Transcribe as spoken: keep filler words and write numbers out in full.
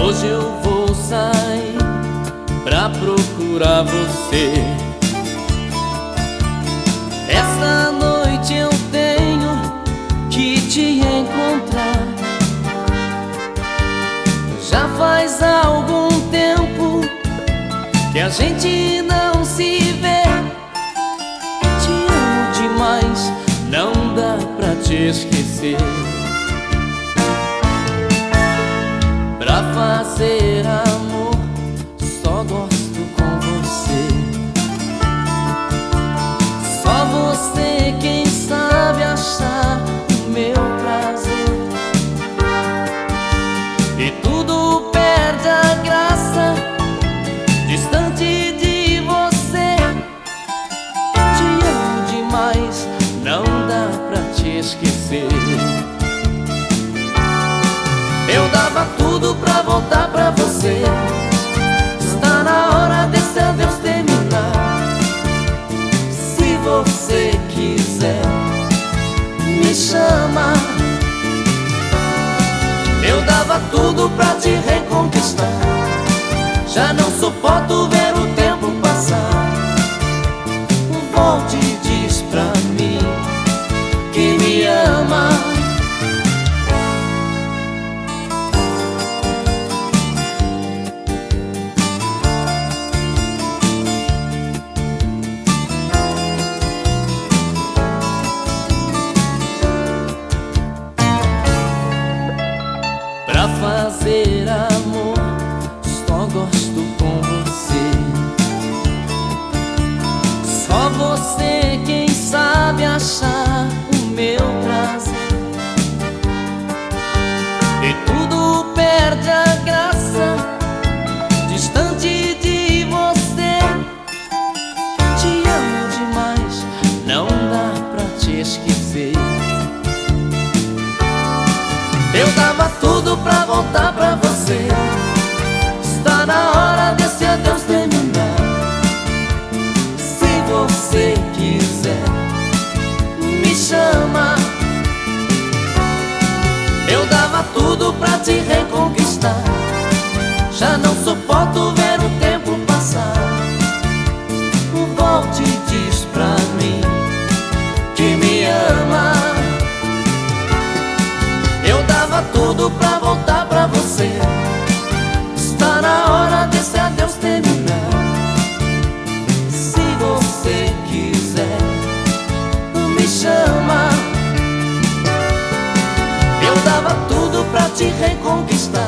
Hoje eu vou sair pra procurar você. Esta noite eu tenho que te encontrar. Já faz algum tempo que a gente não se vê. Te amo demais, não dá pra te esquecer. Pra fazer amor, só gosto com você. Só você quem sabe achar o meu prazer. E tudo perde a graça distante de você. Te amo demais, não dá pra te esquecer. Eu dava tudo pra voltar pra você. Está na hora desse adeus terminar. Se você quiser, me chama. Eu dava tudo pra te reconquistar. Já não suporto ver o tempo passar. Volte e diz pra mim que me ama. Pra fazer amor, só gosto com você. Só você quem sabe achar o meu prazer. E tudo perde a graça distante de você. Te amo demais, não dá pra te esquecer. Eu dava tudo pra voltar pra você. Está na hora desse adeus terminar. Se você quiser, me chama. Eu dava tudo pra te reconquistar. Já não suporto ver o tempo passar. Volte e diz pra mim que me ama. Eu dava tudo pra voltar pra você. Está na hora desse adeus terminar. Se você quiser, me chama. Eu dava tudo pra te reconquistar.